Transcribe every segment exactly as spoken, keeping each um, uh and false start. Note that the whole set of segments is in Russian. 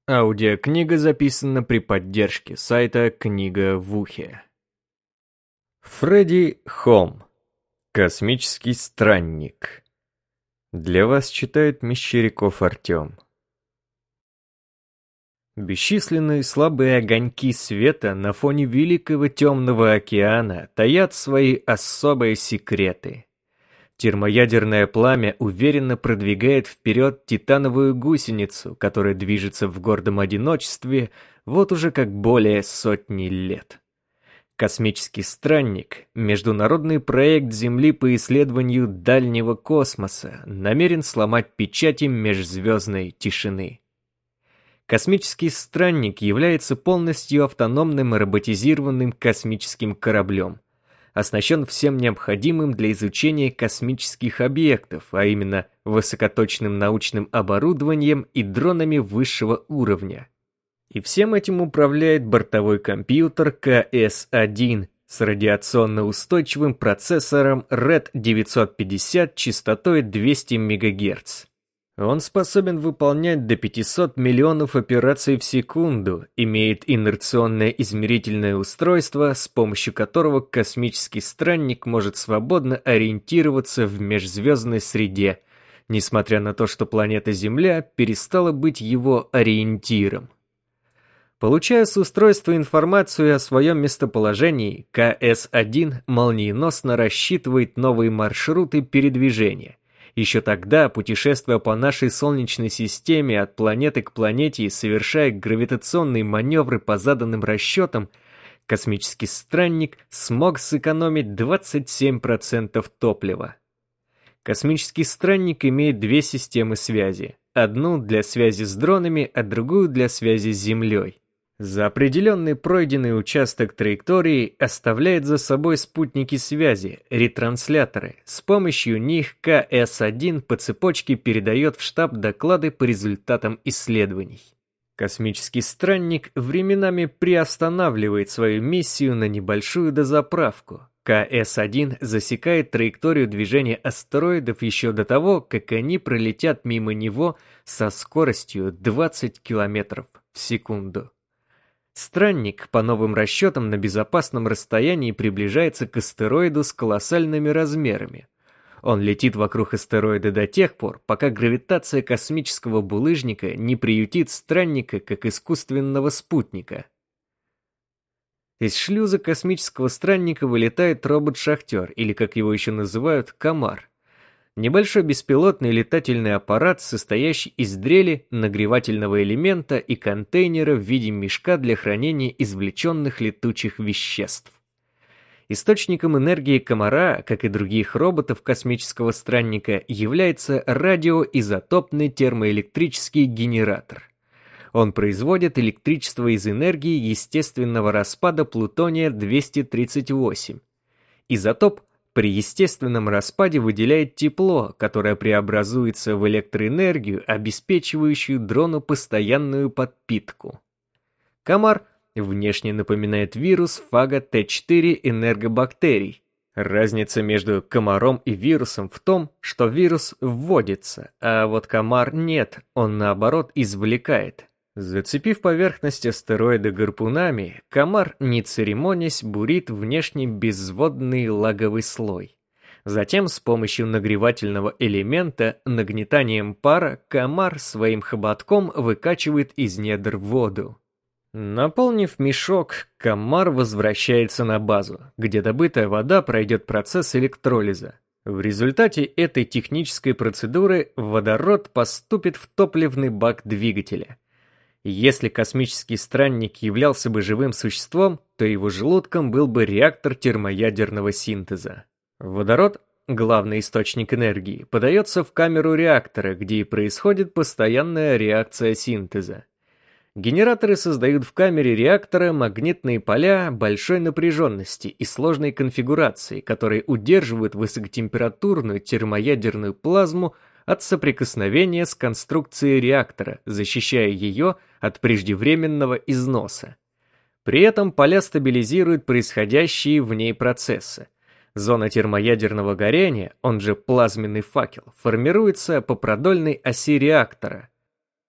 Аудиокнига записана при поддержке сайта «Книга в ухе». Фредди Холм. Космический странник. Для вас читает Мещеряков Артем. Бесчисленные слабые огоньки света на фоне великого темного океана таят свои особые секреты. Термоядерное пламя уверенно продвигает вперед титановую гусеницу, которая движется в гордом одиночестве вот уже как более сотни лет. Космический странник, международный проект Земли по исследованию дальнего космоса, намерен сломать печати межзвездной тишины. Космический странник является полностью автономным и роботизированным космическим кораблем, оснащен всем необходимым для изучения космических объектов, а именно высокоточным научным оборудованием и дронами высшего уровня. И всем этим управляет бортовой компьютер Ка Эс один с радиационно устойчивым процессором Ред девятьсот пятьдесят частотой двести мегагерц. Он способен выполнять до пятисот миллионов операций в секунду, имеет инерционное измерительное устройство, с помощью которого космический странник может свободно ориентироваться в межзвездной среде, несмотря на то, что планета Земля перестала быть его ориентиром. Получая с устройства информацию о своем местоположении, Ка Эс один молниеносно рассчитывает новые маршруты передвижения. Еще тогда, путешествуя по нашей Солнечной системе от планеты к планете и совершая гравитационные маневры по заданным расчетам, космический странник смог сэкономить двадцать семь процентов топлива. Космический странник имеет две системы связи. Одну для связи с дронами, а другую для связи с Землей. За определенный пройденный участок траектории оставляет за собой спутники связи, ретрансляторы. С помощью них Ка Эс один по цепочке передает в штаб доклады по результатам исследований. Космический странник временами приостанавливает свою миссию на небольшую дозаправку. Ка Эс один засекает траекторию движения астероидов еще до того, как они пролетят мимо него со скоростью двадцать километров в секунду. Странник, по новым расчетам, на безопасном расстоянии приближается к астероиду с колоссальными размерами. Он летит вокруг астероида до тех пор, пока гравитация космического булыжника не приютит странника как искусственного спутника. Из шлюза космического странника вылетает робот-шахтер, или, как его еще называют, комар. Небольшой беспилотный летательный аппарат, состоящий из дрели, нагревательного элемента и контейнера в виде мешка для хранения извлеченных летучих веществ. Источником энергии комара, как и других роботов космического странника, является радиоизотопный термоэлектрический генератор. Он производит электричество из энергии естественного распада плутония двести тридцать восемь. Изотоп при естественном распаде выделяет тепло, которое преобразуется в электроэнергию, обеспечивающую дрону постоянную подпитку. Комар внешне напоминает вирус фага Тэ четыре энергобактерий. Разница между комаром и вирусом в том, что вирус вводится, а вот комар нет, он наоборот извлекает. Зацепив поверхность астероида гарпунами, комар, не церемонясь, бурит внешний безводный лаговый слой. Затем с помощью нагревательного элемента, нагнетанием пара, комар своим хоботком выкачивает из недр воду. Наполнив мешок, комар возвращается на базу, где добытая вода пройдет процесс электролиза. В результате этой технической процедуры водород поступит в топливный бак двигателя. Если космический странник являлся бы живым существом, то его желудком был бы реактор термоядерного синтеза. Водород, главный источник энергии, подается в камеру реактора, где и происходит постоянная реакция синтеза. Генераторы создают в камере реактора магнитные поля большой напряженности и сложной конфигурации, которые удерживают высокотемпературную термоядерную плазму от соприкосновения с конструкцией реактора, защищая ее от преждевременного износа. При этом поля стабилизируют происходящие в ней процессы. Зона термоядерного горения, он же плазменный факел, формируется по продольной оси реактора.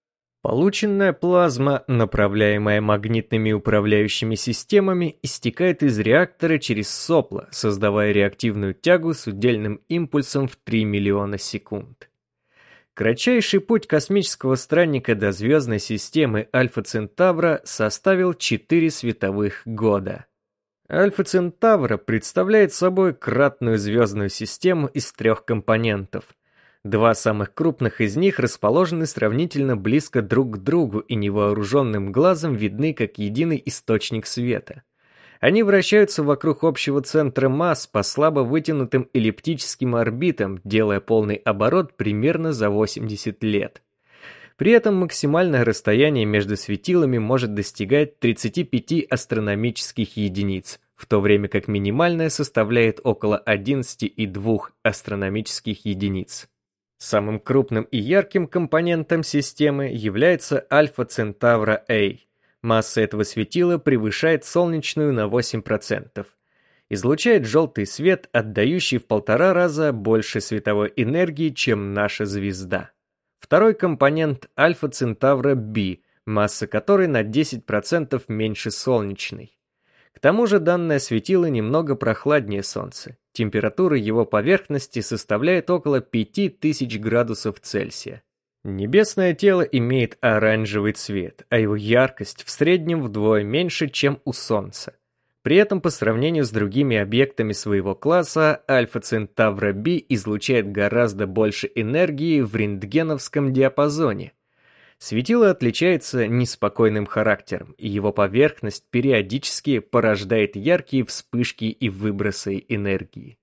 Полученная плазма, направляемая магнитными управляющими системами, истекает из реактора через сопла, создавая реактивную тягу с удельным импульсом в три миллиона секунд. Кратчайший путь космического странника до звездной системы Альфа Центавра составил четыре световых года. Альфа Центавра представляет собой кратную звездную систему из трех компонентов. Два самых крупных из них расположены сравнительно близко друг к другу и невооруженным глазом видны как единый источник света. Они вращаются вокруг общего центра масс по слабо вытянутым эллиптическим орбитам, делая полный оборот примерно за восемьдесят лет. При этом максимальное расстояние между светилами может достигать тридцати пяти астрономических единиц, в то время как минимальное составляет около одиннадцати целых двух десятых астрономических единиц. Самым крупным и ярким компонентом системы является Альфа Центавра А. Масса этого светила превышает солнечную на восемь процентов. Излучает желтый свет, отдающий в полтора раза больше световой энергии, чем наша звезда. Второй компонент Альфа Центавра Б, масса которой на десять процентов меньше солнечной. К тому же данное светило немного прохладнее Солнца. Температура его поверхности составляет около пяти тысяч градусов Цельсия. Небесное тело имеет оранжевый цвет, а его яркость в среднем вдвое меньше, чем у Солнца. При этом по сравнению с другими объектами своего класса, Альфа Центавра Б излучает гораздо больше энергии в рентгеновском диапазоне. Светило отличается неспокойным характером, и его поверхность периодически порождает яркие вспышки и выбросы энергии.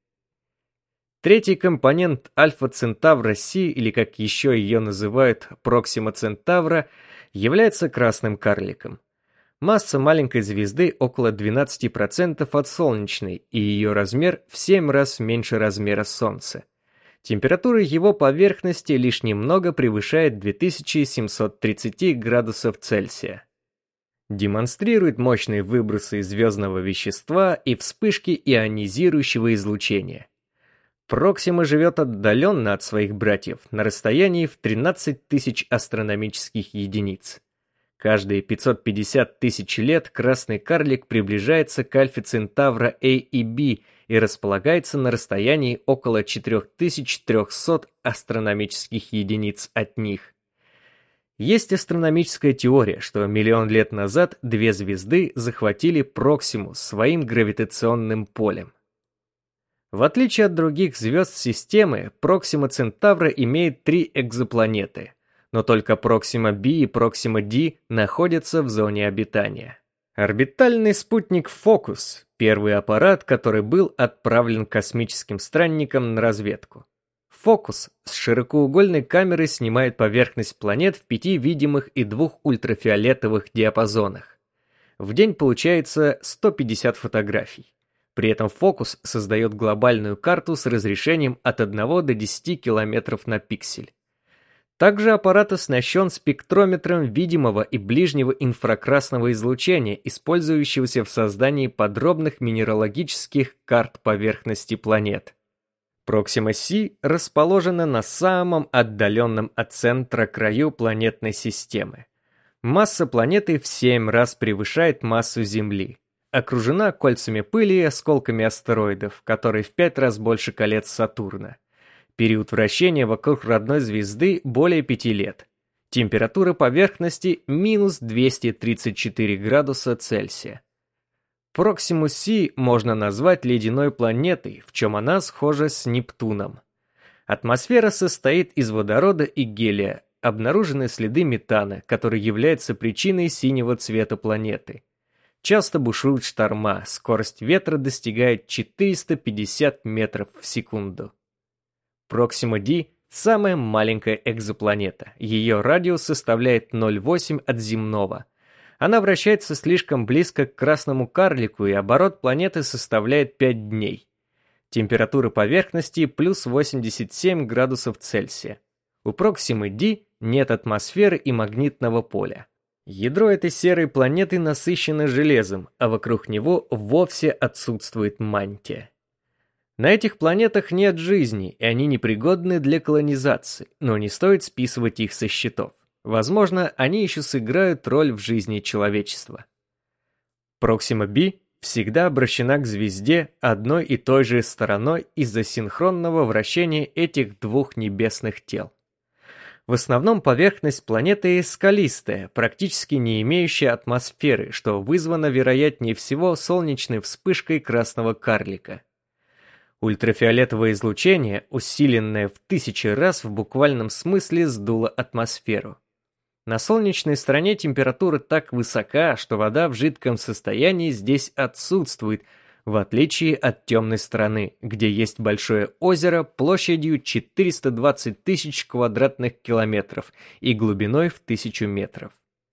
Третий компонент Альфа Центавра С, или как еще ее называют Проксима Центавра, является красным карликом. Масса маленькой звезды около двенадцати процентов от солнечной, и ее размер в семь раз меньше размера Солнца. Температура его поверхности лишь немного превышает две тысячи семьсот тридцать градусов Цельсия. Демонстрирует мощные выбросы звездного вещества и вспышки ионизирующего излучения. Проксима живет отдаленно от своих братьев, на расстоянии в тринадцать тысяч астрономических единиц. Каждые пятьсот пятьдесят тысяч лет красный карлик приближается к Альфе Центавра А и Б и располагается на расстоянии около четыре тысячи триста астрономических единиц от них. Есть астрономическая теория, что миллион лет назад две звезды захватили Проксиму своим гравитационным полем. В отличие от других звезд системы, Проксима Центавра имеет три экзопланеты, но только Проксима Б и Проксима Д находятся в зоне обитания. Орбитальный спутник «Фокус» — первый аппарат, который был отправлен космическим странником на разведку. «Фокус» с широкоугольной камерой снимает поверхность планет в пяти видимых и двух ультрафиолетовых диапазонах. В день получается сто пятьдесят фотографий. При этом «Фокус» создает глобальную карту с разрешением от одного до десяти километров на пиксель. Также аппарат оснащен спектрометром видимого и ближнего инфракрасного излучения, использующегося в создании подробных минералогических карт поверхности планет. Проксима С расположена на самом отдаленном от центра краю планетной системы. Масса планеты в семь раз превышает массу Земли. Окружена кольцами пыли и осколками астероидов, которые в пять раз больше колец Сатурна. Период вращения вокруг родной звезды более пяти лет. Температура поверхности минус двести тридцать четыре градуса Цельсия. Проксиму С можно назвать ледяной планетой, в чем она схожа с Нептуном. Атмосфера состоит из водорода и гелия, обнаружены следы метана, который является причиной синего цвета планеты. Часто бушуют шторма, скорость ветра достигает четыреста пятьдесят метров в секунду. Проксима Д – самая маленькая экзопланета, ее радиус составляет ноль целых восемь десятых от земного. Она вращается слишком близко к красному карлику, и оборот планеты составляет пять дней. Температура поверхности плюс восемьдесят семь градусов Цельсия. У Проксимы Д нет атмосферы и магнитного поля. Ядро этой серой планеты насыщено железом, а вокруг него вовсе отсутствует мантия. На этих планетах нет жизни, и они непригодны для колонизации, но не стоит списывать их со счетов. Возможно, они еще сыграют роль в жизни человечества. Проксима би всегда обращена к звезде одной и той же стороной из-за синхронного вращения этих двух небесных тел. В основном поверхность планеты скалистая, практически не имеющая атмосферы, что вызвано, вероятнее всего, солнечной вспышкой красного карлика. Ультрафиолетовое излучение, усиленное в тысячи раз, в буквальном смысле сдуло атмосферу. На солнечной стороне температура так высока, что вода в жидком состоянии здесь отсутствует, в отличие от темной стороны, где есть большое озеро площадью четыреста двадцать тысяч квадратных километров и глубиной в тысячу метров.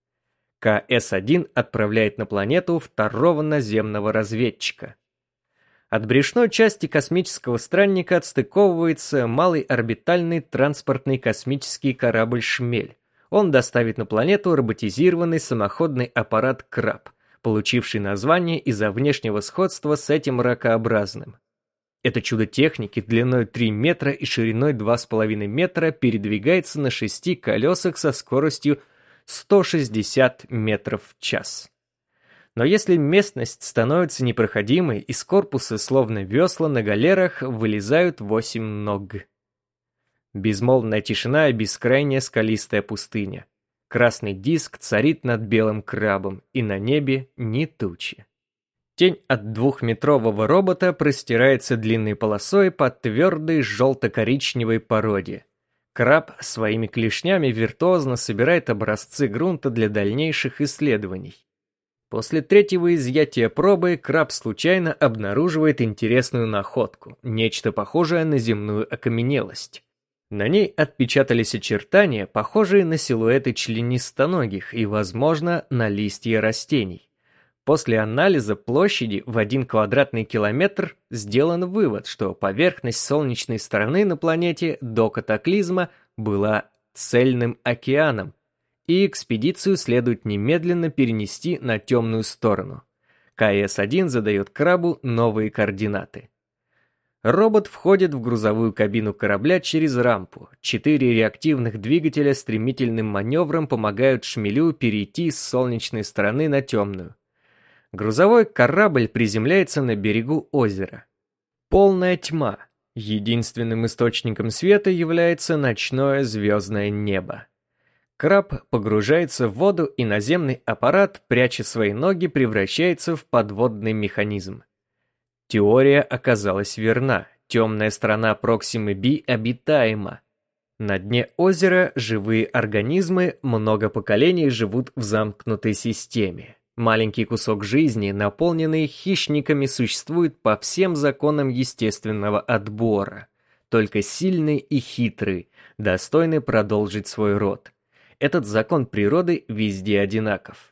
ка эс один отправляет на планету второго наземного разведчика. От брюшной части космического странника отстыковывается малый орбитальный транспортный космический корабль «Шмель». Он доставит на планету роботизированный самоходный аппарат «Краб», получивший название из-за внешнего сходства с этим ракообразным. Это чудо техники длиной три метра и шириной два с половиной метра передвигается на шести колесах со скоростью сто шестьдесят метров в час. Но если местность становится непроходимой, из корпуса, словно весла на галерах, вылезают восемь ног. Безмолвная тишина и бескрайняя скалистая пустыня. Красный диск царит над белым крабом, и на небе ни тучи. Тень от двухметрового робота простирается длинной полосой по твердой желто-коричневой породе. Краб своими клешнями виртуозно собирает образцы грунта для дальнейших исследований. После третьего изъятия пробы краб случайно обнаруживает интересную находку, нечто похожее на земную окаменелость. На ней отпечатались очертания, похожие на силуэты членистоногих и, возможно, на листья растений. После анализа площади в один квадратный километр сделан вывод, что поверхность солнечной стороны на планете до катаклизма была цельным океаном, и экспедицию следует немедленно перенести на темную сторону. ка эс один задает крабу новые координаты. Робот входит в грузовую кабину корабля через рампу. Четыре реактивных двигателя стремительным маневром помогают шмелю перейти с солнечной стороны на темную. Грузовой корабль приземляется на берегу озера. Полная тьма. Единственным источником света является ночное звездное небо. Краб погружается в воду, и наземный аппарат, пряча свои ноги, превращается в подводный механизм. Теория оказалась верна. Темная сторона Проксимы би обитаема. На дне озера живые организмы много поколений живут в замкнутой системе. Маленький кусок жизни, наполненный хищниками, существует по всем законам естественного отбора. Только сильный и хитрый достойны продолжить свой род. Этот закон природы везде одинаков.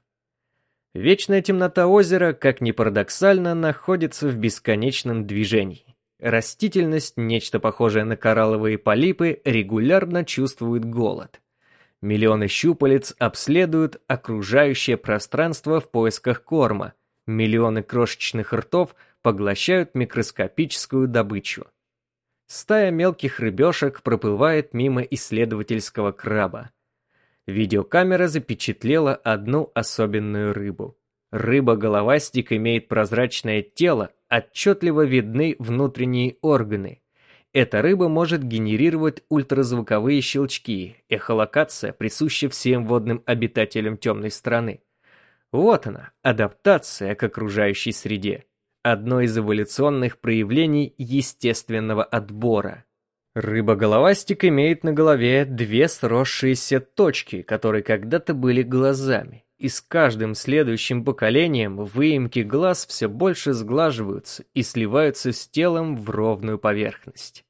Вечная темнота озера, как ни парадоксально, находится в бесконечном движении. Растительность, нечто похожее на коралловые полипы, регулярно чувствует голод. Миллионы щупалец обследуют окружающее пространство в поисках корма. Миллионы крошечных ртов поглощают микроскопическую добычу. Стая мелких рыбешек проплывает мимо исследовательского краба. Видеокамера запечатлела одну особенную рыбу. Рыба-головастик имеет прозрачное тело, отчетливо видны внутренние органы. Эта рыба может генерировать ультразвуковые щелчки, эхолокация присуща всем водным обитателям темной стороны. Вот она, адаптация к окружающей среде. Одно из эволюционных проявлений естественного отбора. Рыба-головастик имеет на голове две сросшиеся точки, которые когда-то были глазами. И с каждым следующим поколением выемки глаз все больше сглаживаются и сливаются с телом в ровную поверхность.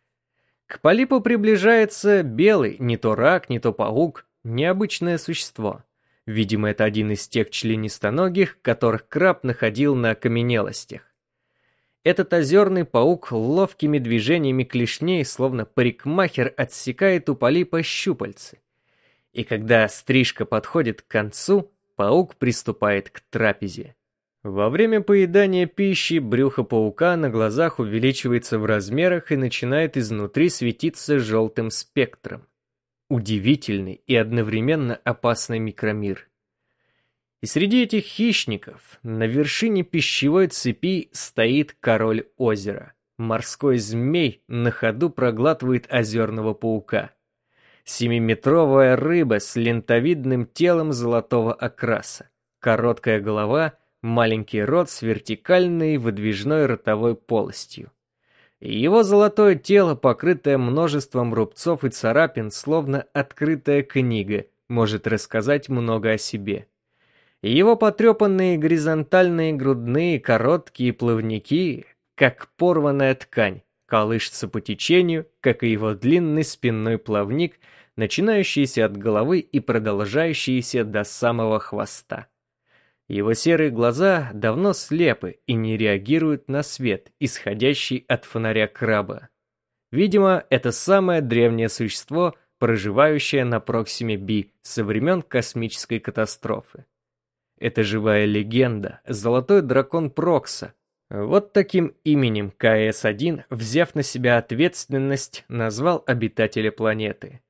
К полипу приближается белый, не то рак, не то паук, необычное существо. Видимо, это один из тех членистоногих, которых краб находил на окаменелостях. Этот озерный паук ловкими движениями клешней, словно парикмахер, отсекает у полипа щупальцы. И когда стрижка подходит к концу, паук приступает к трапезе. Во время поедания пищи брюхо паука на глазах увеличивается в размерах и начинает изнутри светиться желтым спектром. удивительный и одновременно опасный микромир. И среди этих хищников на вершине пищевой цепи стоит король озера. Морской змей на ходу проглатывает озерного паука. Семиметровая рыба с лентовидным телом золотого окраса. Короткая голова, маленький рот с вертикальной выдвижной ротовой полостью. И его золотое тело, покрытое множеством рубцов и царапин, словно открытая книга, может рассказать много о себе. И его потрепанные горизонтальные грудные короткие плавники, как порванная ткань, колышется по течению, как и его длинный спинной плавник, начинающийся от головы и продолжающийся до самого хвоста. Его серые глаза давно слепы и не реагируют на свет, исходящий от фонаря краба. Видимо, это самое древнее существо, проживающее на Проксиме Би со времен космической катастрофы. Это живая легенда, золотой дракон Прокса. Вот таким именем Ка Эс один, взяв на себя ответственность, назвал обитателя планеты.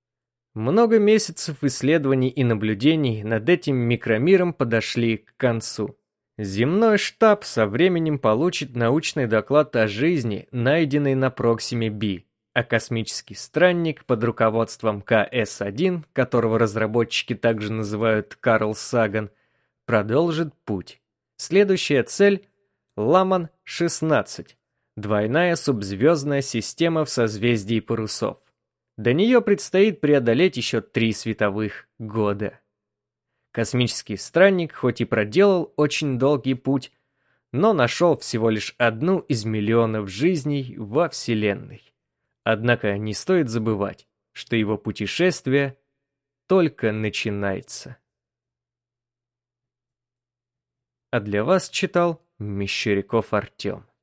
Много месяцев исследований и наблюдений над этим микромиром подошли к концу. Земной штаб со временем получит научный доклад о жизни, найденной на Проксиме Би, а космический странник под руководством Ка Эс один, которого разработчики также называют Карл Саган, продолжит путь. Следующая цель — Ламан шестнадцать, двойная субзвездная система в созвездии Парусов. До нее предстоит преодолеть еще три световых года. Космический странник хоть и проделал очень долгий путь, но нашел всего лишь одну из миллионов жизней во Вселенной. Однако не стоит забывать, что его путешествие только начинается. А для вас читал Мещеряков Артем.